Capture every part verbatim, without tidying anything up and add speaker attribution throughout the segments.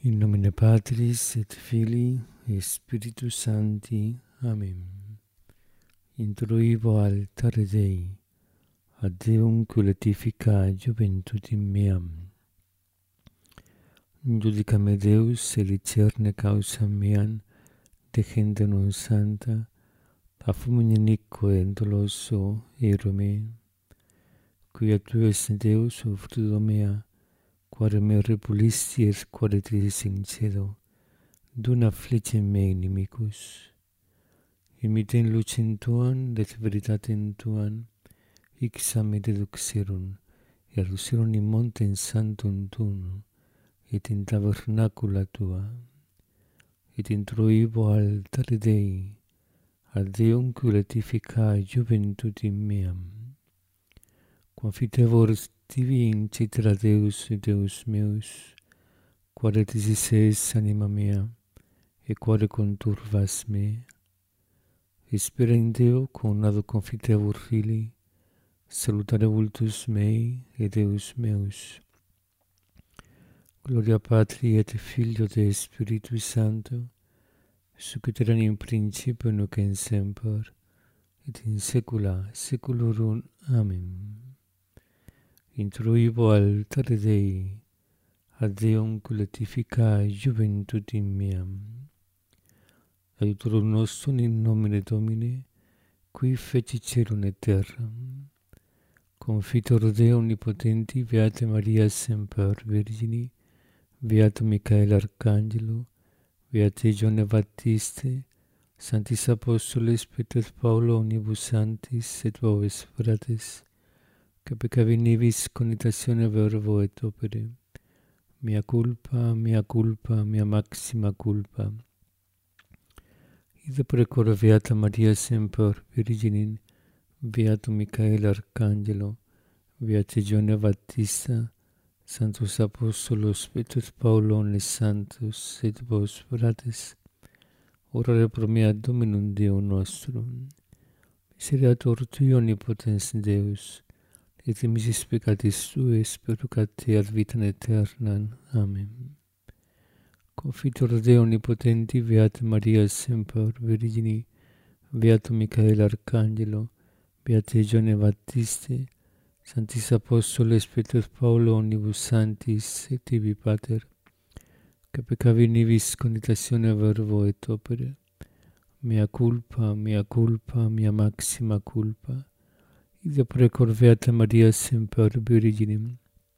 Speaker 1: In nomine Patris et Filii et Spiritus Sancti. Amen. Introibo altare Dei, ad Deum culetifica juventutem meam. Judica me Deus et licerne causam meam, de gente non santa, a fumine inique doloso ero me. Quia tu es Deus, o fruto mea, quare me repulisti et quare tris in cielo, duna afflicem me inimicus. Imiten lucem tuam, et veritatem tuam, ixam me deduxerum, et lucerum in montem santum tuum, et in tabernacula tua, et introibo altare Dei, ad Deum culetifica juventutem meam. Confitevor tibi in cetera Deus, Deus meus, quare tisis anima mea, et quare conturvas me. Spera in Deo, con nado confitevor fili, salutare vultus mei et Deus meus. Gloria Patri et Filio et Spiritus Sancto, sic ut erat in principio nunc et semper, et in saecula saeculorum. Amen. Introibo altare Dei, ad Deum culetifica juventutem meam. Aiutorium nostrum in nomine Domini, qui feci caelum et terram. Confitor Deo omnipotenti, Beata Maria semper Virgini, Beatum Michael Arcangelo, Beate Ioanne Baptiste, Sanctis Apostoles Petrus Paulo omnibus sanctis et vobis fratres, que peccavi nibis cogitatione verbo et opere. Mea culpa, mea culpa, mea maxima culpa. Ide precor Beata Maria semper Virgini, Beatum Michael Arcangelo, Beate Ioanne Baptista, Sanctus Apostolos Petrus Paulo omnes sanctus et vos fratres, orare pro mea Dominum Deum nostrum. Misereatur tui omnipotens Deus, et missis peccatis tuis perducate ad vitam aeternam. Amen. Confitor Deo omnipotenti, Beata Maria semper Virgini, Beatum Michael Arcangelo, Beate Ioanne Baptiste, Sanctis Apostoles Petrus Paulo omnibus sanctis et tibi Pater, que peccavi nibis cogitatione verbo et opere. Mea culpa, mea culpa, mea maxima culpa. Ide precor Beata Maria semper Virginim,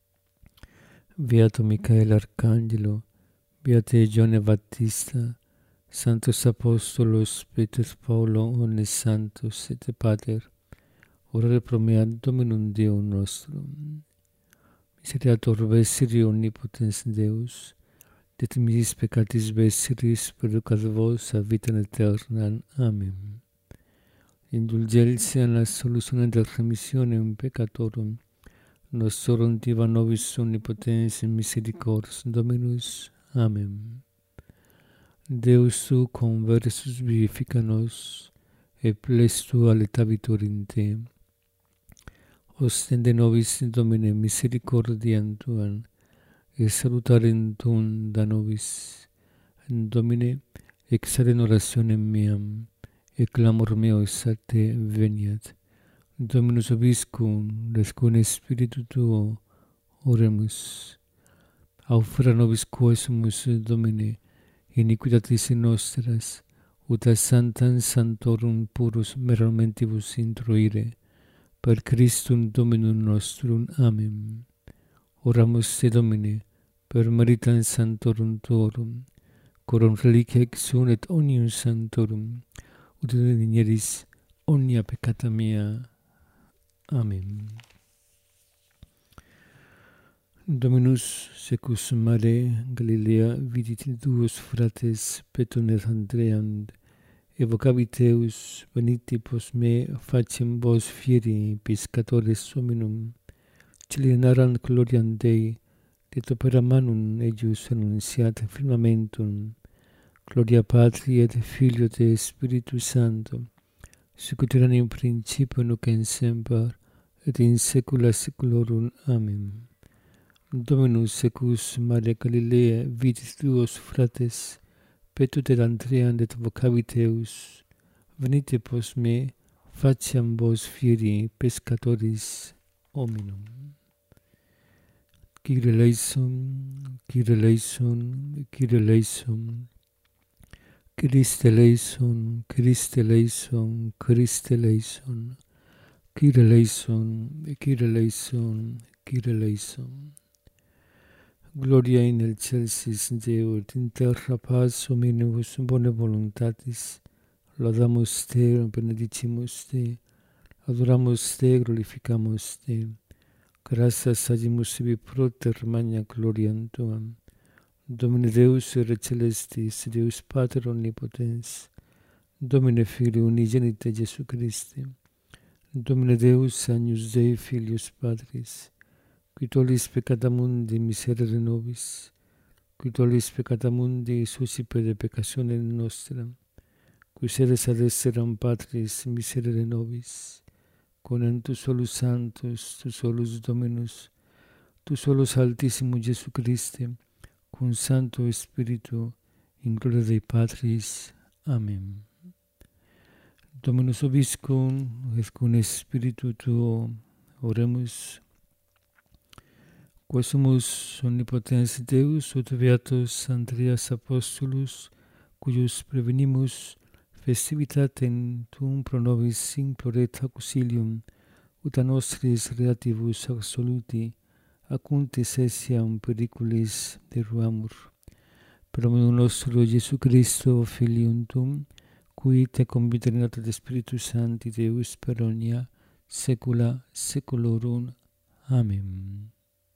Speaker 1: Beatum Michael Arcangelo, Beate Ioanne Baptista, Sanctus Apostolos Petrus Paulo omnes sanctus et Pater, orare pro mea Dominum Deum nostrum. Misereatur vesiri omnipotens Deus, et missis peccatis vesiris perducat vos ad vitam aeternam. Amen. Indulgentia in la solutione et remissionem peccatorum nostrorum diva nobis omnipotens misericors Dominus. Amen. Deus tu conversus vivifica nos, et ples tua letabitur in te. Ostende nobis Domine misericordiam tuam, et salutarem tuum da nobis. Domine, exade in orationem meam, et clamor meus a te veniat. Dominus vobiscum, et cum Spiritu tuo, oremus. Aufera nobis quaesumus, Domine, iniquitatis nostras, ut a santam sanctorum purus meramente introire, per Christum Dominum nostrum. Amen. Oramus te, Domine, per meritam sanctorum tuorum, coram reliquia exum et omnium sanctorum, ut dineris omnia peccata mea. Amen. Dominus secus mare Galilea vidit duos fratres Petrum et Andream, evocabit eus, venite post me, facem vos fieri piscatores hominum, celebraram gloriam Dei, et opera manum eius annunciat firmamentum. Gloria Patri et Filio et Spiritus Sancto, sic ut erat in principio nunc et semper, et in saecula saeculorum. Amen. Dominus secus Maria Galileae vitis duos frates, petut et Andream et vocabit eus, venite post me, faciam vos fieri pescatoris hominum. Kyrie eleison, Kyrie eleison, Kyrie eleison, Christe eleison, Christe eleison, Christe eleison, Kyrie eleison, Kyrie eleison, Kyrie eleison. Gloria in excelsis Deo, et in terra paz hominibus bone voluntatis. Laudamus Te, benedicimus Te, adoramus Te, glorificamus Te. Gratias agimus sibi proter magna gloriam Tuam. Domine Deus ere celestis, Deus Pater omnipotens, Domine Filii unigenite Jesu Christi, Domine Deus agnus Dei Filius Patris, qui tollis peccata mundi miserere nobis, qui tollis peccata mundi suscipe de peccatione nostra, qui sedes ad esseram Patris miserere nobis, con tu solus Sanctus, tu solus Dominus, tu solus Altissimus Jesu Christe, cum Sancto Spiritu, in gloria Dei Patris. Amen. Dominus vobiscum, et cum Spiritu tuo, oremus. Quae sumus omnipotens Deus, ut beatus Andreas Apostolus, cuius prevenimus festivitatem tuum pro nobis imploret auxilium, ut a nostris relatibus absoluti, acuntis essiam periculis deruamur. Per omnium nostro Jesu Christo, Filium Tuum, qui te conviterinat ad Spiritus Sancti Deus per omnia saecula saeculorum. Amén.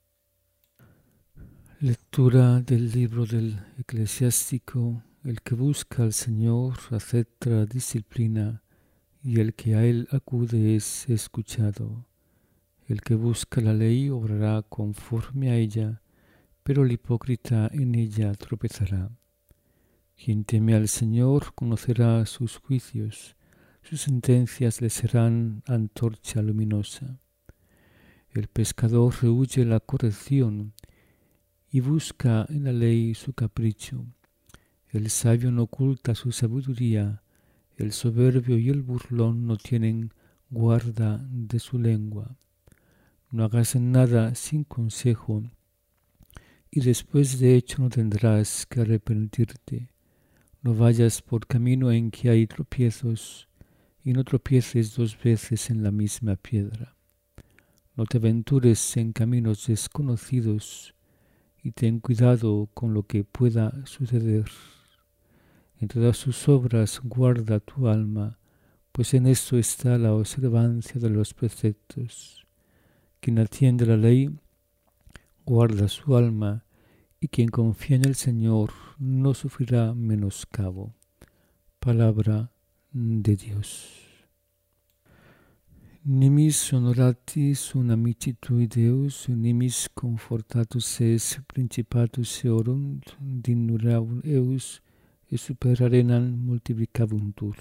Speaker 1: Lectura del libro del Eclesiástico. El que busca al Señor acepta disciplina, y el que a Él acude es escuchado. El que busca la ley obrará conforme a ella, pero el hipócrita en ella tropezará. Quien teme al Señor conocerá sus juicios, sus sentencias le serán antorcha luminosa. El pescador rehuye la corrección y busca en la ley su capricho. El sabio no oculta su sabiduría, el soberbio y el burlón no tienen guarda de su lengua. No hagas nada sin consejo, y después de hecho no tendrás que arrepentirte. No vayas por camino en que hay tropiezos, y no tropieces dos veces en la misma piedra. No te aventures en caminos desconocidos, y ten cuidado con lo que pueda suceder. En todas sus obras guarda tu alma, pues en esto está la observancia de los preceptos. Quien atiende la ley guarda su alma, y quien confía en el Señor no sufrirá menoscabo. Palabra de Dios. Nimis honoratis unamici tui Deus, nimis confortatus es principatus eorum, dignurabunt eus, et super arenam multiplicabuntur.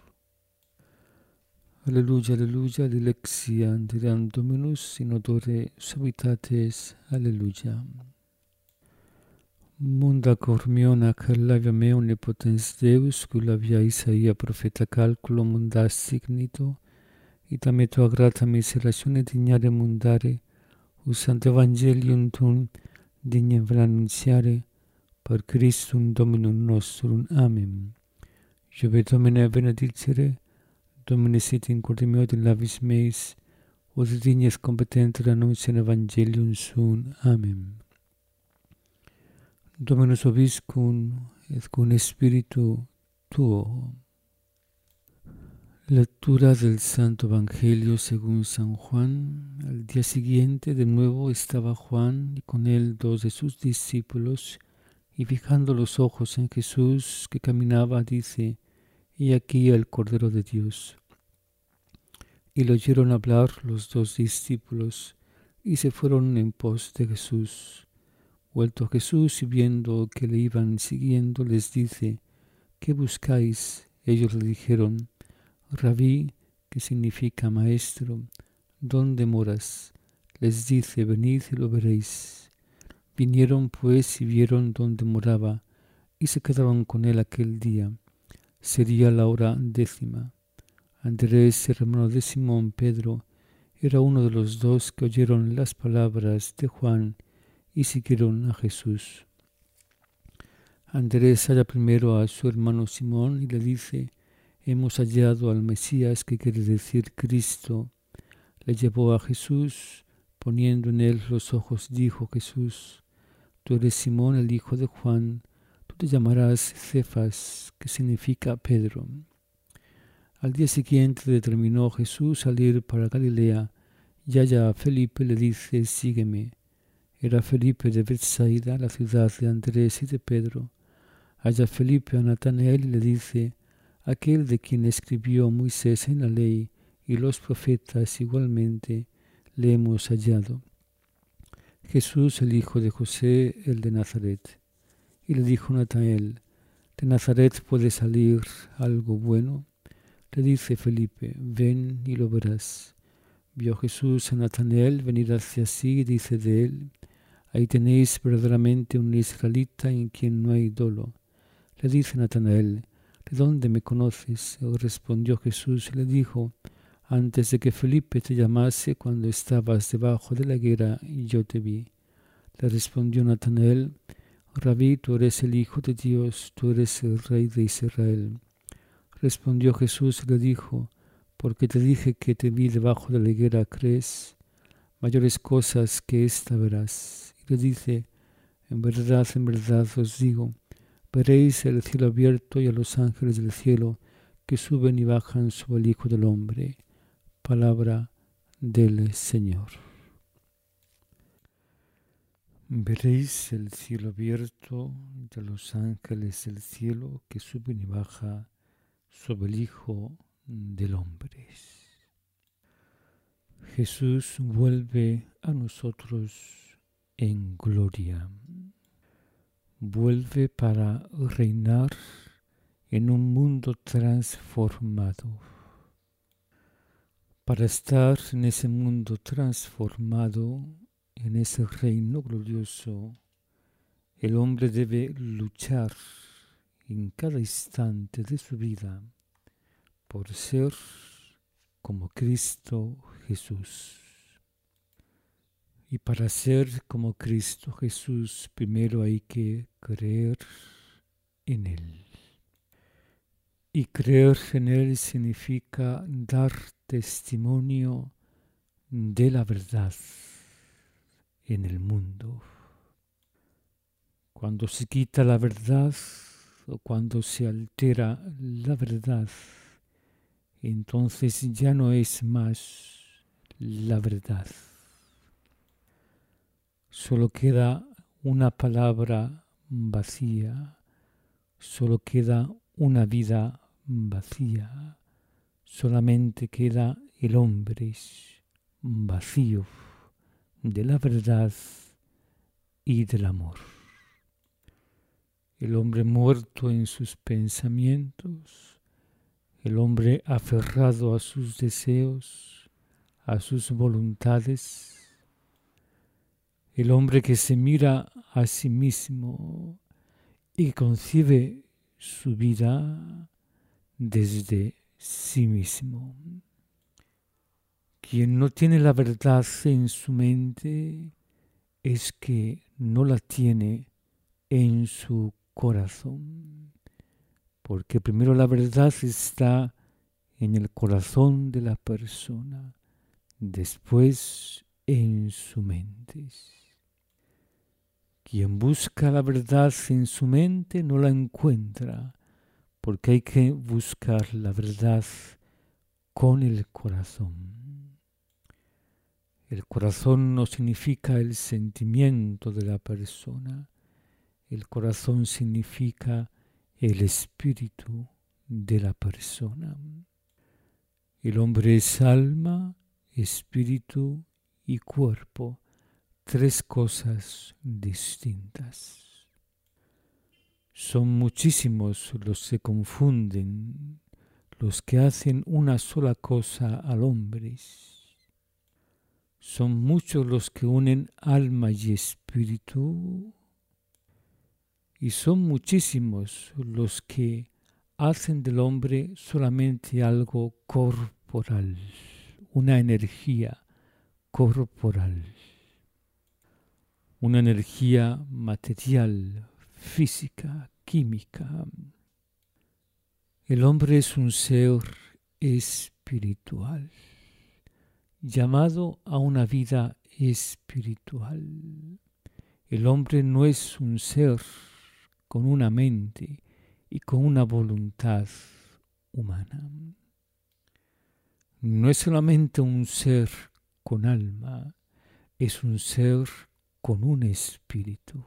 Speaker 1: Alleluia, alleluia, dilexia, diram Dominus, in odore suavitates, alleluia. Munda cor meo nac labia mea omnipotens Deus, cui labia Isaia profeta calculo mundas signito, ita me tua grata miseratione dignare mundare, usant evangelium tuum dignem annunciare, per Christum Dominum nostrum. Amen. Jove Domine benedicere, Domine sit in corde meo in labis meis, od dignes competenter annunciam evangelium suum. Amen. Dominus vobiscum, et cum Spiritu tuo. Lectura del Santo Evangelio según San Juan. Al día siguiente de nuevo estaba Juan y con él dos de sus discípulos, y fijando los ojos en Jesús que caminaba, dice: He aquí el Cordero de Dios. Y lo oyeron hablar los dos discípulos, y se fueron en pos de Jesús. Vuelto Jesús y viendo que le iban siguiendo, les dice: ¿Qué buscáis? Ellos le dijeron: Rabí, que significa maestro, ¿dónde moras? Les dice: venid y lo veréis. Vinieron pues y vieron dónde moraba, y se quedaron con él aquel día. Sería la hora décima. Andrés, hermano de Simón Pedro, era uno de los dos que oyeron las palabras de Juan y siguieron a Jesús. Andrés halla primero a su hermano Simón y le dice: hemos hallado al Mesías, que quiere decir Cristo. Le llevó a Jesús, poniendo en él los ojos, dijo Jesús: tú eres Simón, el hijo de Juan, tú te llamarás Cefas, que significa Pedro. Al día siguiente determinó Jesús salir para Galilea, y allá a Felipe le dice: sígueme. Era Felipe de Betsaida, la ciudad de Andrés y de Pedro. Halla Felipe a Natanael y le dice: aquel de quien escribió Moisés en la ley y los profetas igualmente, le hemos hallado. Jesús, el hijo de José, el de Nazaret. Y le dijo Natanael: ¿de Nazaret puede salir algo bueno? Le dice Felipe: ven y lo verás. Vio Jesús a Natanael venir hacia sí y dice de él: ahí tenéis verdaderamente un israelita en quien no hay dolo. Le dice Natanael: ¿de dónde me conoces? Respondió Jesús y le dijo: antes de que Felipe te llamase, cuando estabas debajo de la higuera, yo te vi. Le respondió Natanael: Rabí, tú eres el Hijo de Dios, tú eres el Rey de Israel. Respondió Jesús y le dijo: porque te dije que te vi debajo de la higuera, ¿crees? Mayores cosas que esta verás. Y le dice: en verdad, en verdad os digo, veréis el cielo abierto y a los ángeles del cielo que suben y bajan sobre el Hijo del Hombre. Palabra del Señor. Veréis el cielo abierto y a los ángeles del cielo que suben y bajan sobre el Hijo del Hombre. Jesús vuelve a nosotros en gloria. Vuelve para reinar en un mundo transformado. Para estar en ese mundo transformado, en ese reino glorioso, el hombre debe luchar en cada instante de su vida por ser como Cristo Jesús. Y para ser como Cristo Jesús, primero hay que creer en Él. Y creer en Él significa dar testimonio de la verdad en el mundo. Cuando se quita la verdad o cuando se altera la verdad, entonces ya no es más la verdad. Solo queda una palabra vacía, solo queda una vida vacía, solamente queda el hombre vacío de la verdad y del amor. El hombre muerto en sus pensamientos, el hombre aferrado a sus deseos, a sus voluntades, el hombre que se mira a sí mismo y concibe su vida desde sí mismo. Quien no tiene la verdad en su mente es que no la tiene en su corazón, porque primero la verdad está en el corazón de la persona, después en su mente. Quien busca la verdad en su mente no la encuentra, porque hay que buscar la verdad con el corazón. El corazón no significa el sentimiento de la persona, el corazón significa el espíritu de la persona. El hombre es alma, espíritu y cuerpo, tres cosas distintas. Son muchísimos los que confunden, los que hacen una sola cosa al hombre. Son muchos los que unen alma y espíritu, y son muchísimos los que hacen del hombre solamente algo corporal, una energía corporal, una energía material, física, química. El hombre es un ser espiritual, llamado a una vida espiritual. El hombre no es un ser con una mente y con una voluntad humana. No es solamente un ser con alma, es un ser con un espíritu.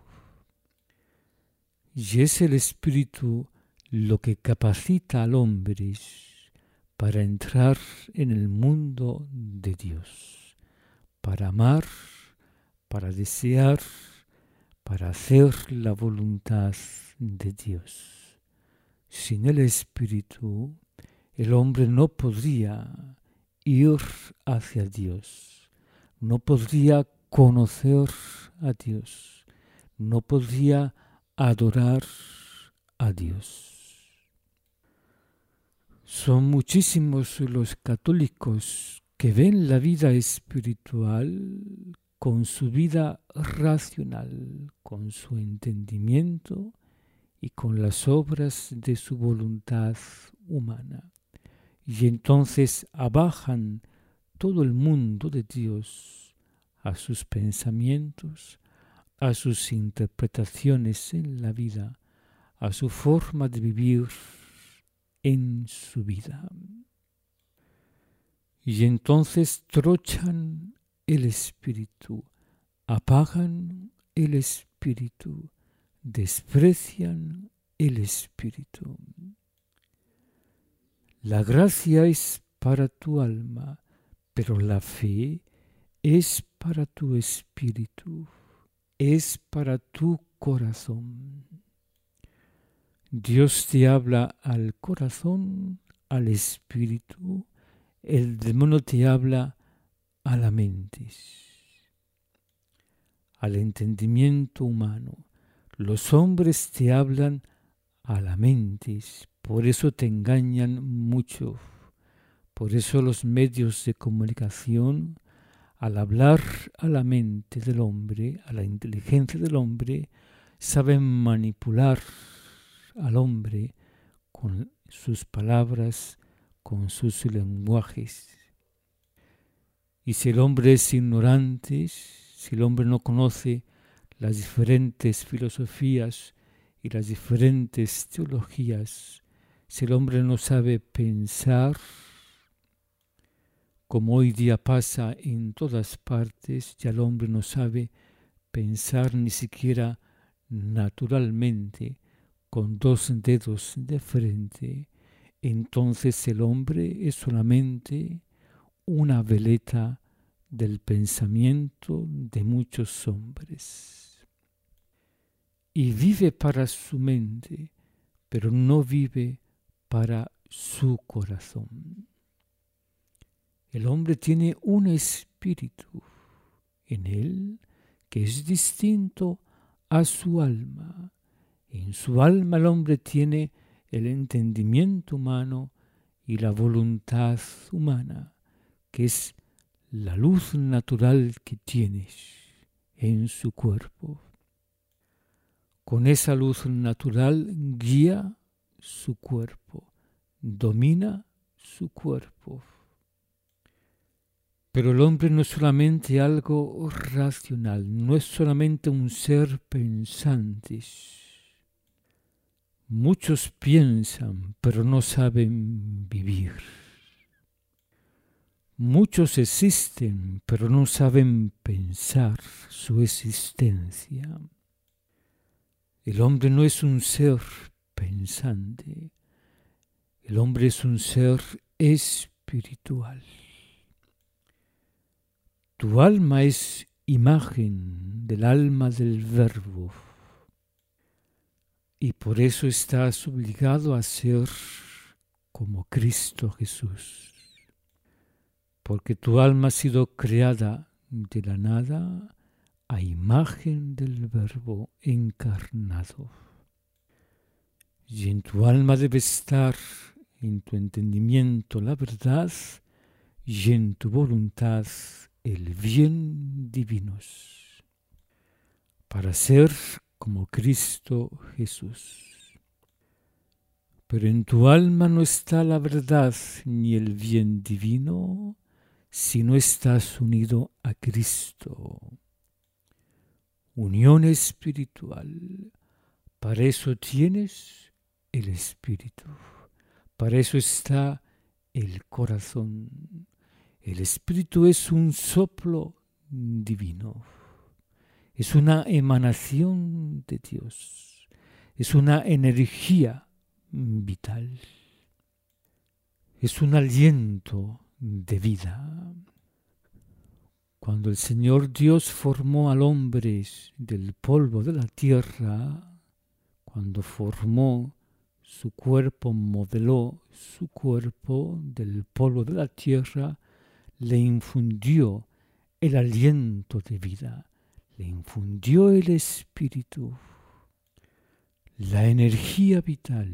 Speaker 1: Y es el espíritu lo que capacita al hombre para entrar en el mundo de Dios, para amar, para desear, para hacer la voluntad de Dios. Sin el espíritu, el hombre no podría ir hacia Dios, no podría conocer a Dios, no podría adorar a Dios. Son muchísimos los católicos que ven la vida espiritual con su vida racional, con su entendimiento y con las obras de su voluntad humana. Y entonces abajan todo el mundo de Dios a sus pensamientos, a sus interpretaciones en la vida, a su forma de vivir en su vida. Y entonces trochan el espíritu, apagan el espíritu, desprecian el espíritu. La gracia es para tu alma, pero la fe es para tu espíritu, es para tu corazón. Dios te habla al corazón, al espíritu, el demonio te habla a la mente, al entendimiento humano. Los hombres te hablan a la mente, por eso te engañan mucho. Por eso los medios de comunicación, al hablar a la mente del hombre, a la inteligencia del hombre, saben manipular al hombre con sus palabras, con sus lenguajes. Y si el hombre es ignorante, si el hombre no conoce las diferentes filosofías y las diferentes teologías, si el hombre no sabe pensar, como hoy día pasa en todas partes, ya el hombre no sabe pensar ni siquiera naturalmente, con dos dedos de frente, entonces el hombre es solamente una veleta del pensamiento de muchos hombres. Y vive para su mente, pero no vive para su corazón. El hombre tiene un espíritu en él que es distinto a su alma. En su alma el hombre tiene el entendimiento humano y la voluntad humana, que es la luz natural que tienes en su cuerpo. Con esa luz natural guía su cuerpo, domina su cuerpo. Pero el hombre no es solamente algo racional, no es solamente un ser pensante. Muchos piensan, pero no saben vivir. Muchos existen, pero no saben pensar su existencia. El hombre no es un ser pensante, el hombre es un ser espiritual. Tu alma es imagen del alma del Verbo y por eso estás obligado a ser como Cristo Jesús. Porque tu alma ha sido creada de la nada a imagen del Verbo encarnado. Y en tu alma debe estar, en tu entendimiento, la verdad, y en tu voluntad el bien divinos, para ser como Cristo Jesús. Pero en tu alma no está la verdad ni el bien divino si no estás unido a Cristo. Unión espiritual. Para eso tienes el Espíritu. Para eso está el corazón. El Espíritu es un soplo divino. Es una emanación de Dios. Es una energía vital. Es un aliento de vida. Cuando el Señor Dios formó al hombre del polvo de la tierra, cuando formó su cuerpo, modeló su cuerpo del polvo de la tierra, le infundió el aliento de vida, le infundió el espíritu, la energía vital.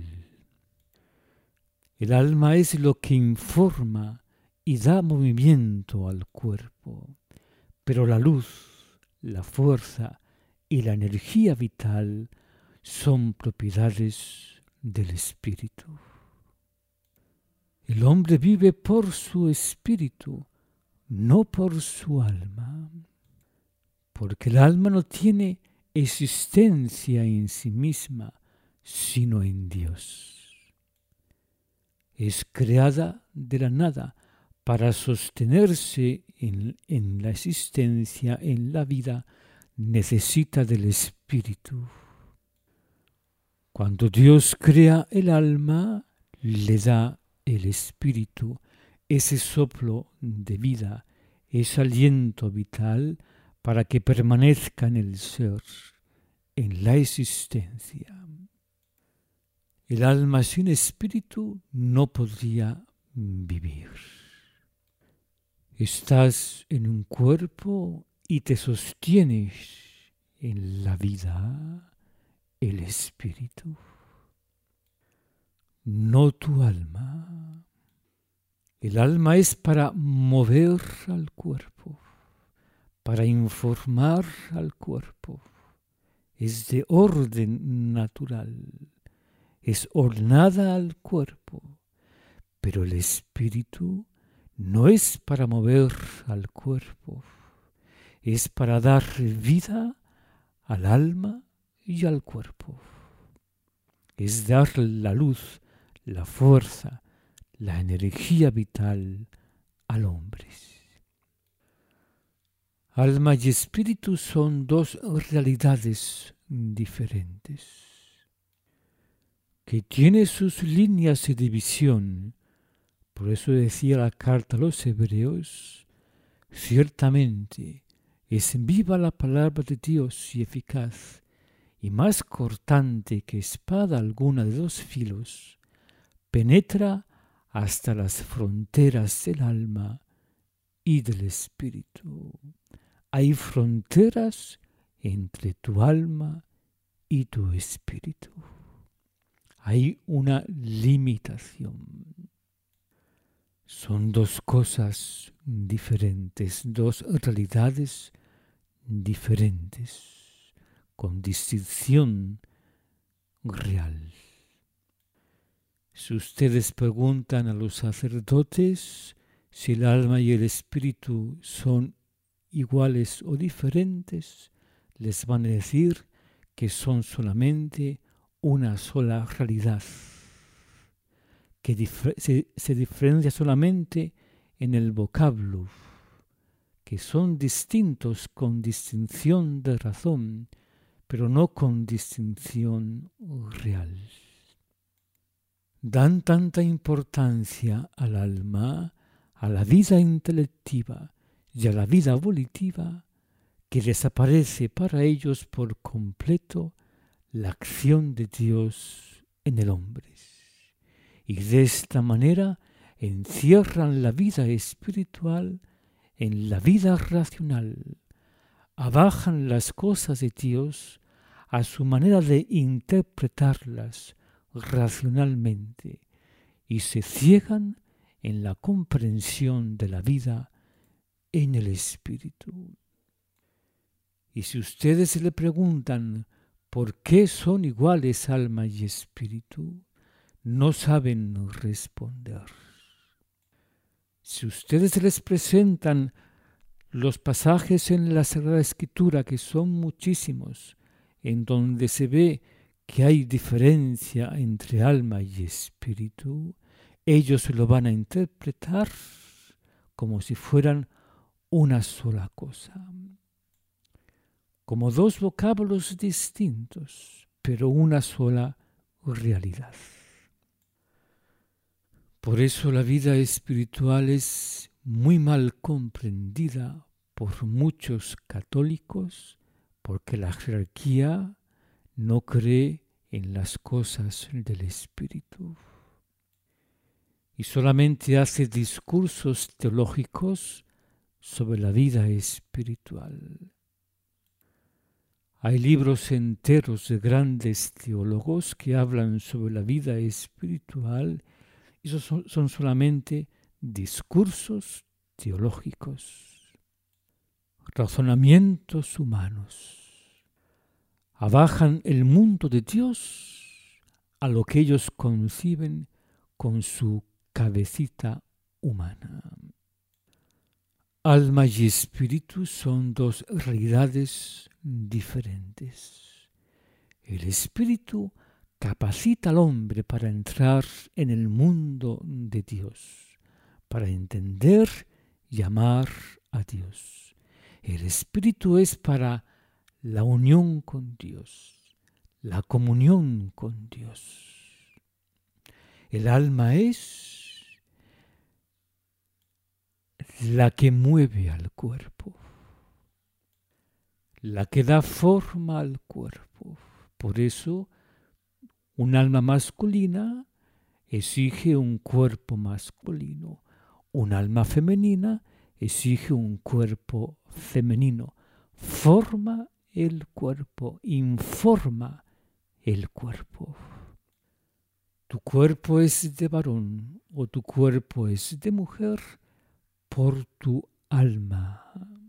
Speaker 1: El alma es lo que informa y da movimiento al cuerpo, pero la luz, la fuerza y la energía vital son propiedades del espíritu. El hombre vive por su espíritu, no por su alma, porque el alma no tiene existencia en sí misma, sino en Dios. Es creada de la nada para sostenerse en, en la existencia, en la vida, necesita del espíritu. Cuando Dios crea el alma, le da el espíritu, ese soplo de vida, ese aliento vital para que permanezca en el ser, en la existencia. El alma sin espíritu no podría vivir. Estás en un cuerpo y te sostienes en la vida, el espíritu, no tu alma. El alma es para mover al cuerpo, para informar al cuerpo. Es de orden natural, es ordenada al cuerpo, pero el espíritu no es para mover al cuerpo, es para dar vida al alma y al cuerpo. Es dar la luz, la fuerza, la energía vital al hombre. Alma y espíritu son dos realidades diferentes, que tienen sus líneas de división. Por eso decía la carta a los Hebreos, ciertamente es viva la palabra de Dios y eficaz, y más cortante que espada alguna de dos filos, penetra hasta las fronteras del alma y del espíritu. Hay fronteras entre tu alma y tu espíritu. Hay una limitación. Son dos cosas diferentes, dos realidades diferentes, con distinción real. Si ustedes preguntan a los sacerdotes si el alma y el espíritu son iguales o diferentes, les van a decir que son solamente una sola realidad, que dif- se, se diferencia solamente en el vocablo, que son distintos con distinción de razón, pero no con distinción real. Dan tanta importancia al alma, a la vida intelectiva y a la vida volitiva, que desaparece para ellos por completo la acción de Dios en el hombre. Y de esta manera encierran la vida espiritual en la vida racional, abajan las cosas de Dios a su manera de interpretarlas racionalmente y se ciegan en la comprensión de la vida en el Espíritu. Y si ustedes le preguntan por qué son iguales alma y espíritu, no saben responder. Si ustedes les presentan los pasajes en la Sagrada Escritura, que son muchísimos, en donde se ve que hay diferencia entre alma y espíritu, ellos lo van a interpretar como si fueran una sola cosa, como dos vocablos distintos, pero una sola realidad. Por eso la vida espiritual es muy mal comprendida por muchos católicos, porque la jerarquía no cree en las cosas del espíritu y solamente hace discursos teológicos sobre la vida espiritual. Hay libros enteros de grandes teólogos que hablan sobre la vida espiritual y son, son solamente discursos teológicos, razonamientos humanos. Abajan el mundo de Dios a lo que ellos conciben con su cabecita humana. Alma y espíritu son dos realidades diferentes. El espíritu capacita al hombre para entrar en el mundo de Dios, para entender y amar a Dios. El espíritu es para la unión con Dios, la comunión con Dios. El alma es la que mueve al cuerpo, la que da forma al cuerpo. Por eso, un alma masculina exige un cuerpo masculino. Un alma femenina exige un cuerpo femenino. Forma el cuerpo, informa el cuerpo. Tu cuerpo es de varón o tu cuerpo es de mujer por tu alma.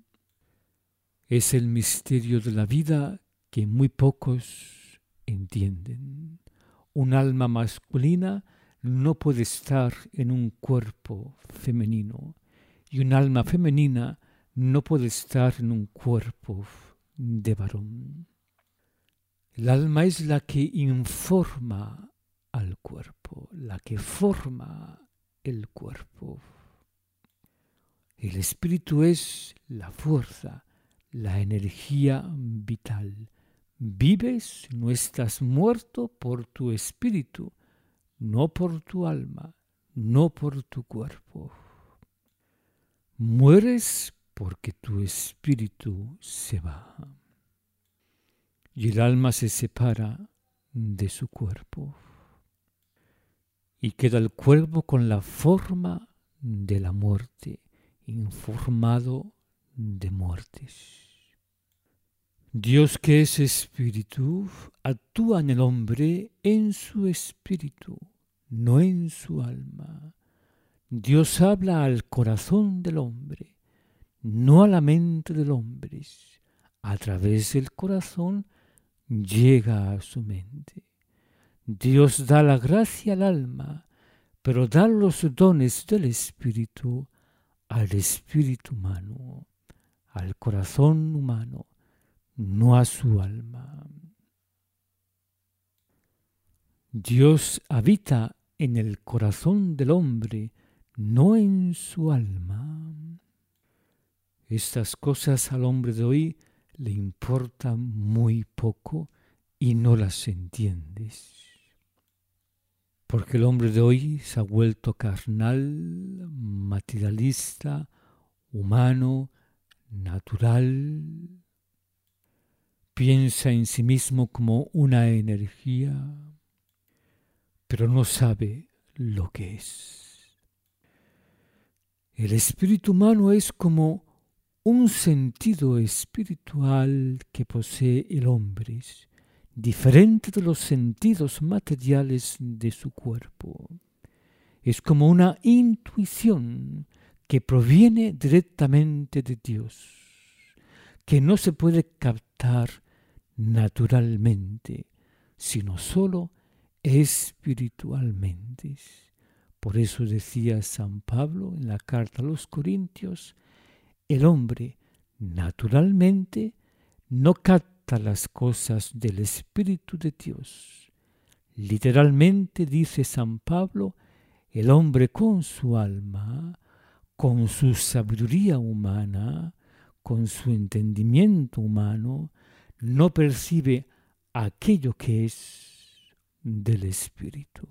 Speaker 1: Es el misterio de la vida que muy pocos entienden. Un alma masculina no puede estar en un cuerpo femenino y un alma femenina no puede estar en un cuerpo de varón. El alma es la que informa al cuerpo, la que forma el cuerpo. El espíritu es la fuerza, la energía vital. Vives, no estás muerto por tu espíritu, no por tu alma, no por tu cuerpo. Mueres porque tu espíritu se va. Y el alma se separa de su cuerpo. Y queda el cuerpo con la forma de la muerte, informado de muertes. Dios, que es espíritu, actúa en el hombre en su espíritu, no en su alma. Dios habla al corazón del hombre, no a la mente del hombre. A través del corazón llega a su mente. Dios da la gracia al alma, pero da los dones del espíritu al espíritu humano, al corazón humano, no a su alma. Dios habita en el corazón del hombre, no en su alma. Estas cosas al hombre de hoy le importan muy poco y no las entiendes. Porque el hombre de hoy se ha vuelto carnal, materialista, humano, natural. Piensa en sí mismo como una energía, pero no sabe lo que es. El espíritu humano es como un sentido espiritual que posee el hombre, diferente de los sentidos materiales de su cuerpo. Es como una intuición que proviene directamente de Dios, que no se puede captar naturalmente, sino solo espiritualmente. Por eso decía San Pablo en la carta a los Corintios, el hombre naturalmente no capta las cosas del Espíritu de Dios. Literalmente dice San Pablo, el hombre con su alma, con su sabiduría humana, con su entendimiento humano, no percibe aquello que es del Espíritu.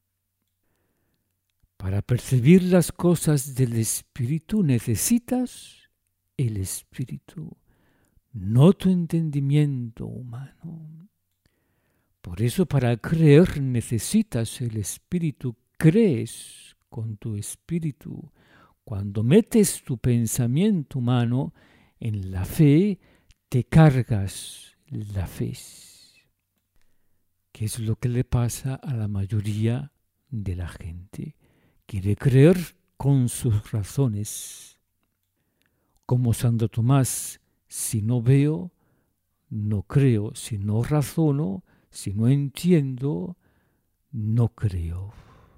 Speaker 1: Para percibir las cosas del Espíritu necesitas el Espíritu, no tu entendimiento humano. Por eso para creer necesitas el Espíritu, crees con tu Espíritu. Cuando metes tu pensamiento humano en la fe, te cargas la fe. ¿Qué es lo que le pasa a la mayoría de la gente? Quiere creer con sus razones. Como Santo Tomás, si no veo, no creo. Si no razono, si no entiendo, no creo.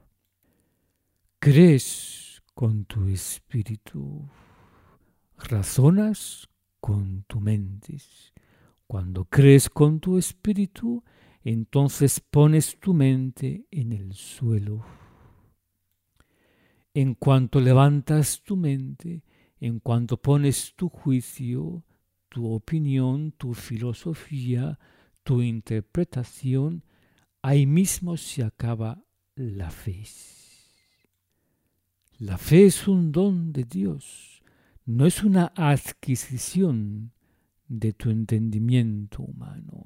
Speaker 1: Crees con tu espíritu, razonas con tu mente. Cuando crees con tu espíritu, entonces pones tu mente en el suelo. En cuanto levantas tu mente, en cuanto pones tu juicio, tu opinión, tu filosofía, tu interpretación, ahí mismo se acaba la fe. La fe es un don de Dios, no es una adquisición de tu entendimiento humano.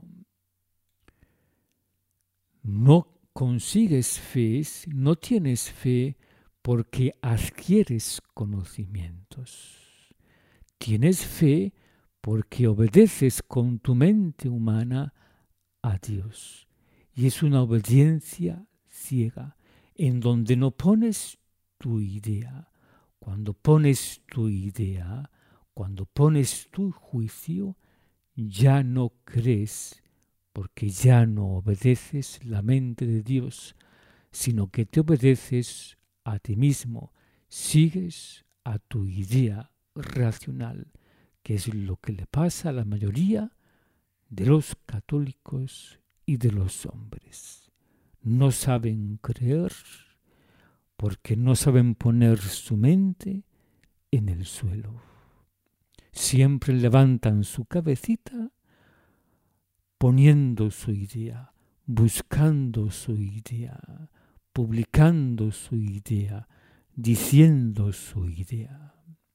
Speaker 1: No consigues fe, no tienes fe porque adquieres conocimientos. Tienes fe porque obedeces con tu mente humana a Dios. Y es una obediencia ciega, en donde no pones tu idea. Cuando pones tu idea, cuando pones tu juicio, ya no crees, porque ya no obedeces la mente de Dios, sino que te obedeces a ti mismo, sigues a tu idea racional, que es lo que le pasa a la mayoría de los católicos y de los hombres. No saben creer porque no saben poner su mente en el suelo. Siempre levantan su cabecita poniendo su idea, buscando su idea, publicando su idea, diciendo su idea.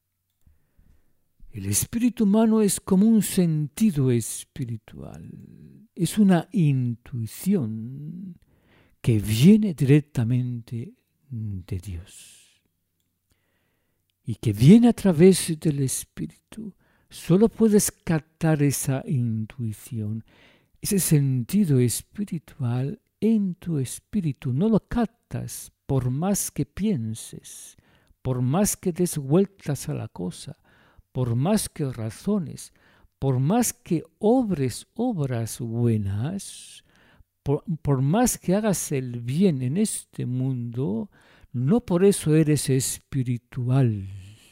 Speaker 1: El espíritu humano es como un sentido espiritual, es una intuición que viene directamente de Dios y que viene a través del espíritu. Solo puedes captar esa intuición, ese sentido espiritual en tu espíritu. No lo captas por más que pienses, por más que des vueltas a la cosa, por más que razones, por más que obres obras buenas, por, por más que hagas el bien en este mundo, no por eso eres espiritual.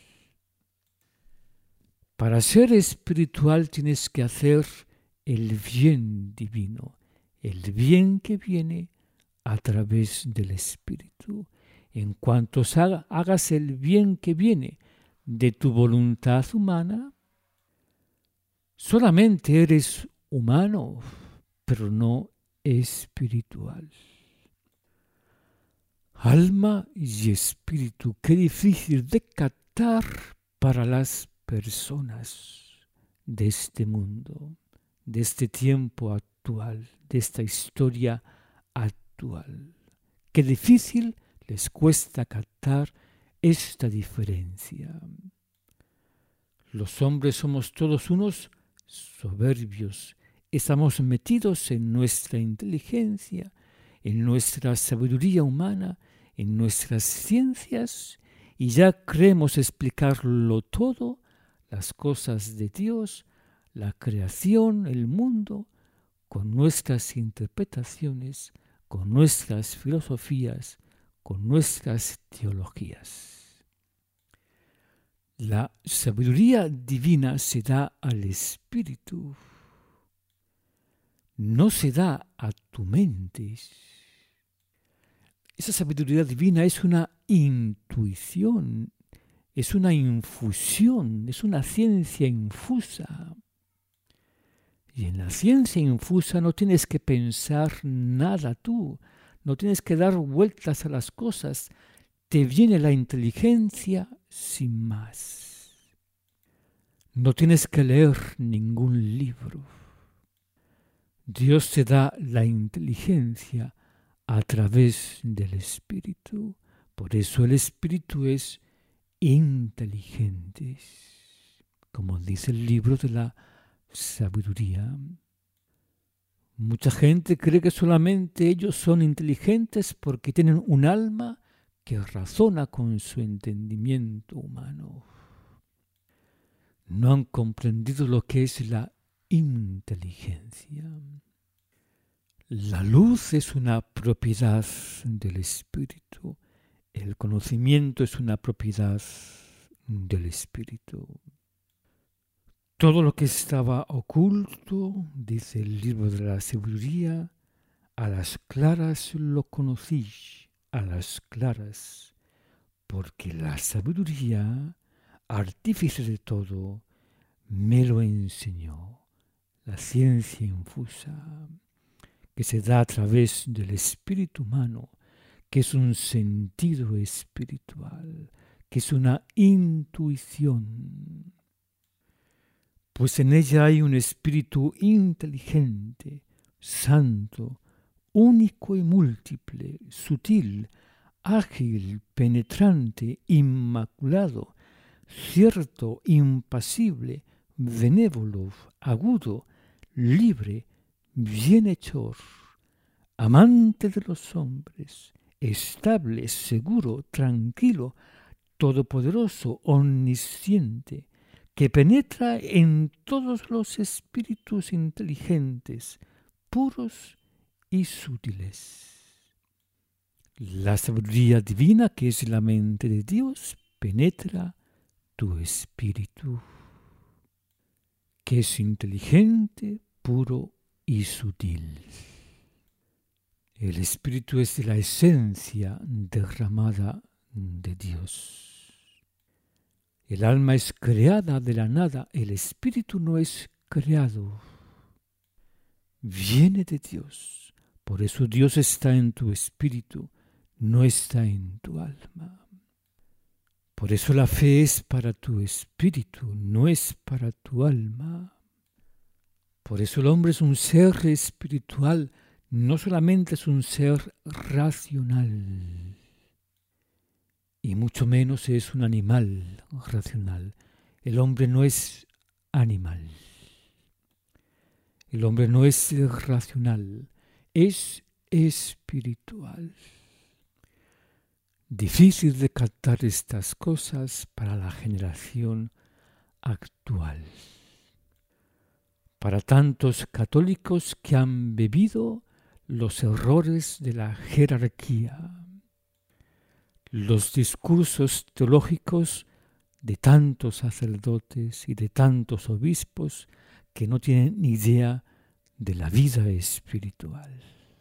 Speaker 1: Para ser espiritual tienes que hacer el bien divino, el bien que viene a través del Espíritu. En cuanto hagas el bien que viene de tu voluntad humana, solamente eres humano, pero no espiritual. Alma y espíritu, qué difícil de captar para las personas de este mundo, de este tiempo actual, de esta historia actual. Qué difícil les cuesta captar esta diferencia. Los hombres somos todos unos soberbios. Estamos metidos en nuestra inteligencia, en nuestra sabiduría humana, en nuestras ciencias, y ya creemos explicarlo todo, las cosas de Dios, la creación, el mundo, con nuestras interpretaciones, con nuestras filosofías, con nuestras teologías. La sabiduría divina se da al espíritu, no se da a tu mente. Esa sabiduría divina es una intuición, es una infusión, es una ciencia infusa. Y en la ciencia infusa no tienes que pensar nada tú, no tienes que dar vueltas a las cosas, te viene la inteligencia sin más. No tienes que leer ningún libro. Dios te da la inteligencia a través del Espíritu. Por eso el Espíritu es inteligente, como dice el libro de la sabiduría. Mucha gente cree que solamente ellos son inteligentes porque tienen un alma que razona con su entendimiento humano. No han comprendido lo que es la inteligencia. La luz es una propiedad del Espíritu. El conocimiento es una propiedad del Espíritu. Todo lo que estaba oculto, dice el libro de la sabiduría, a las claras lo conocí, a las claras, porque la sabiduría, artífice de todo, me lo enseñó. La ciencia infusa, que se da a través del espíritu humano, que es un sentido espiritual, que es una intuición. Pues en ella hay un espíritu inteligente, santo, único y múltiple, sutil, ágil, penetrante, inmaculado, cierto, impasible, benévolo, agudo, libre, bienhechor, amante de los hombres, estable, seguro, tranquilo, todopoderoso, omnisciente, que penetra en todos los espíritus inteligentes, puros y sutiles. La sabiduría divina, que es la mente de Dios, penetra tu espíritu, que es inteligente, puro y sutil. El espíritu es la esencia derramada de Dios. El alma es creada de la nada, el espíritu no es creado. Viene de Dios. Por eso Dios está en tu espíritu, no está en tu alma. Por eso la fe es para tu espíritu, no es para tu alma. Por eso el hombre es un ser espiritual, no solamente es un ser racional. Y mucho menos es un animal racional. El hombre no es animal. El hombre no es racional, es espiritual. Difícil de captar estas cosas para la generación actual. Para tantos católicos que han bebido los errores de la jerarquía, los discursos teológicos de tantos sacerdotes y de tantos obispos que no tienen ni idea de la vida espiritual.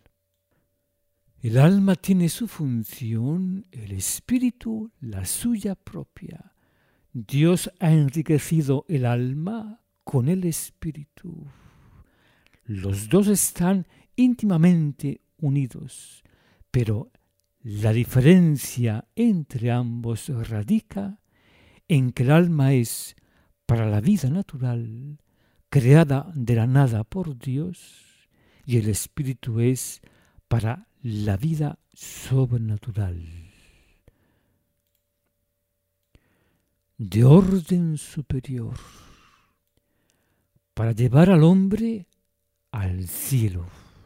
Speaker 1: El alma tiene su función, el espíritu la suya propia. Dios ha enriquecido el alma con el espíritu. Los dos están íntimamente unidos, pero la diferencia entre ambos radica en que el alma es, para la vida natural, creada de la nada por Dios, y el espíritu es para la vida sobrenatural. de orden superior para llevar al hombre al cielo,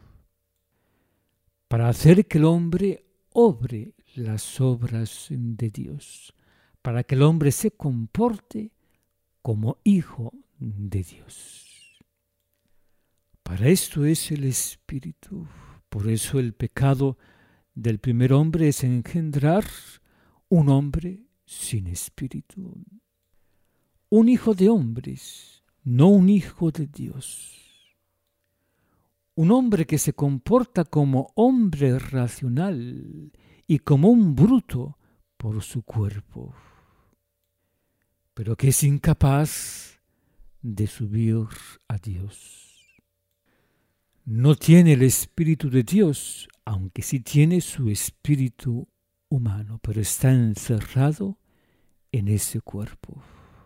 Speaker 1: para hacer que el hombre obre las obras de Dios, para que el hombre se comporte como hijo de Dios. Para esto es el Espíritu. Por eso el pecado del primer hombre es engendrar un hombre sin espíritu. Un hijo de hombres, no un hijo de Dios. Un hombre que se comporta como hombre racional y como un bruto por su cuerpo, pero que es incapaz de subir a Dios. No tiene el Espíritu de Dios, aunque sí tiene su espíritu humano, pero está encerrado en ese cuerpo.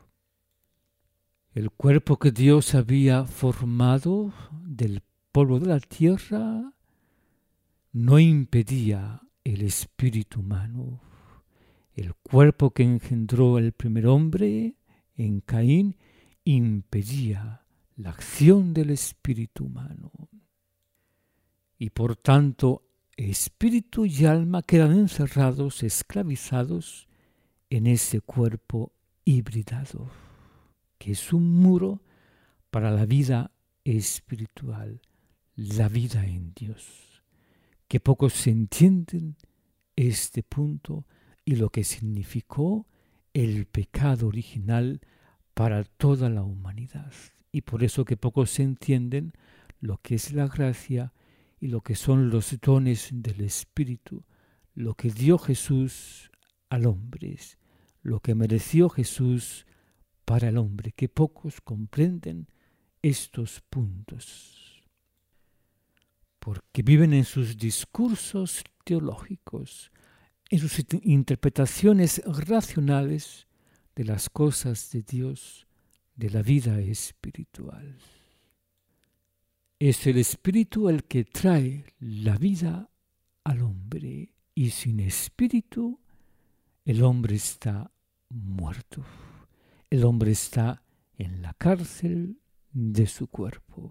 Speaker 1: El cuerpo que Dios había formado del polvo de la tierra no impedía el espíritu humano. El cuerpo que engendró el primer hombre en Caín impedía la acción del espíritu humano. Y por tanto, espíritu y alma quedan encerrados, esclavizados en ese cuerpo hibridado, que es un muro para la vida espiritual, la vida en Dios. Que pocos se entienden este punto y lo que significó el pecado original para toda la humanidad. Y por eso que pocos se entienden lo que es la gracia y lo que son los dones del Espíritu, lo que dio Jesús al hombre, lo que mereció Jesús para el hombre, que pocos comprenden estos puntos, porque viven en sus discursos teológicos, en sus interpretaciones racionales de las cosas de Dios, de la vida espiritual. Es el Espíritu el que trae la vida al hombre, y sin Espíritu el hombre está muerto. El hombre está en la cárcel de su cuerpo.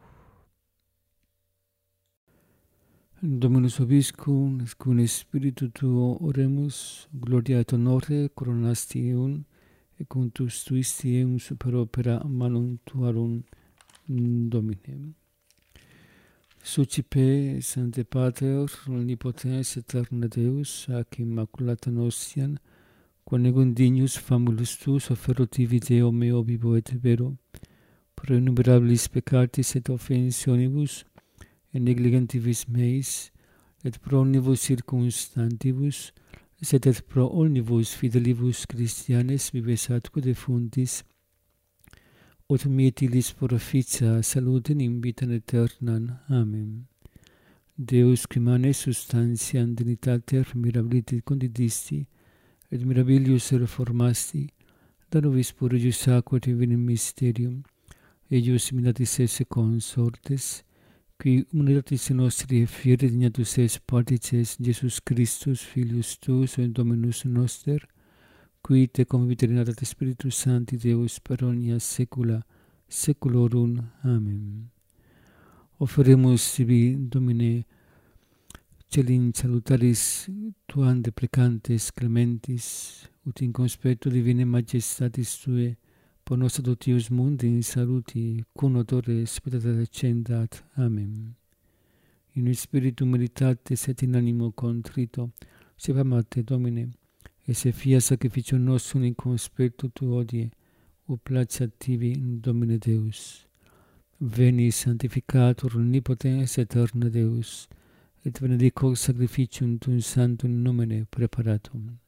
Speaker 1: Dominus Vobiscum, cum Spiritu tuo oremus, gloria et honore coronasti eum, et cum tuisti eum super opera manum tuarum Domine. Sucipe, Sancte Pater, omnipotens aeterne Deus, ac immaculata nostiam, quam dignus famulus tuus offerotivi Deo meo vivo et vero, pro innumerabilis peccatis et offensionibus, et negligentibus meis, et pro omnibus circumstantibus, sed et pro omnibus fidelibus Christianes vives atque defundis, ut mietilis proficia salutem in vitam aeternam. Amen. Deus qui manes substantiam dignitatem mirabilitate condidisti, et mirabilius reformasti, da nobis purius aqua divinem mysterium, eius minatis esse consortes, qui unitatis nostri fieri dignatus es partices Jesus Christus, Filius tuus, et Dominus noster, qui te conviterinat Spiritus Sancti Deus per omnia saecula saeculorum. Amen. Offeremus sibi, Domine, celim salutaris tuam deprecantes clementis, ut in conspectu divine majestatis Tue, por nos adoptius mundi in saluti, cum odore spectata accendat. Amen. In spiritu meritatis et in animo contrito, servamate, Domine, et se fia sacrificium nostrum in conspectu tu odie, ut placeat tibi in Domine Deus. Veni sanctificator omnipotens aeterne Deus, et benedicor sacrificium tuum sanctum nomine preparatum.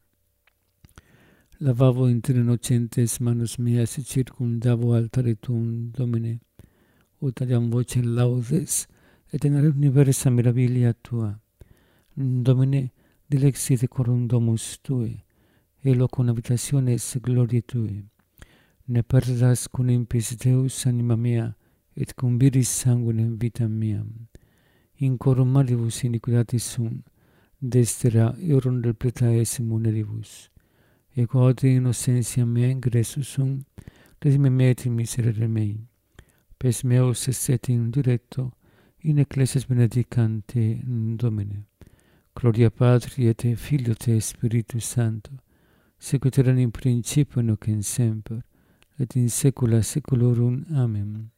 Speaker 1: Lavavo inter innocentes manus meas et circumdavo altare tuum, Domine, ut adiam vocem laudes et in universa mirabilia Tua. Domine, dilexit corum domus Tui, e locum habitationes gloriae Tui. Ne perdas cum impis Deus anima mea, et cum viris sanguinem vitam meam. In corum malibus iniquitatis sum, destera eorum del preta esse muneribus, e quod innocentia mea ingressus sum, redime me et in miserere mei. Pes meus esset in directo, in ecclesias benedicante Domine. Gloria Patri et Filio et Spiritus Sancto, sicut erat in principio nunc in semper, et in saecula saeculorum. Amen.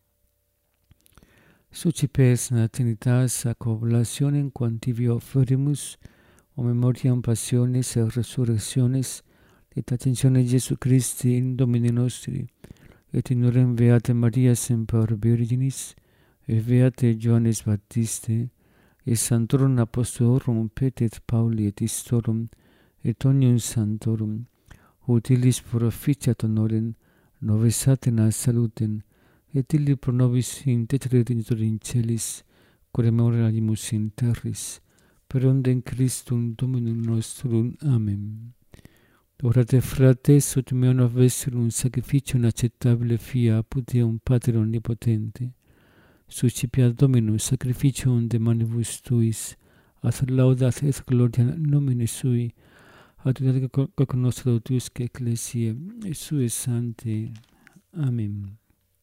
Speaker 1: Sucipes nativitas ac oblationem quantivi offerimus, o memoriam passionis et resurrectionis, et ascensione Jesu Christi in Domine nostri, et in orem Beate Maria semper Virginis, et Beate Johannes Baptiste, et Sanctorum Apostolorum Petri et Pauli et Istorum, et omnium Sanctorum, utilis proficiat honorem, nobis satena salutem, et illi pro nobis interceditur in celis, quod memoriamus in terris, per ondem Christum Dominum nostrum. Amen. Orate frates, ut meum vesserum sacrificium acceptabile fia apud Deum Pater omnipotente, suscipiat Dominus sacrificium de manibus tuis, ad laudat et gloria nomine sui, ad unitate nostra tuisque ecclesiae, et sue sancte. Amen.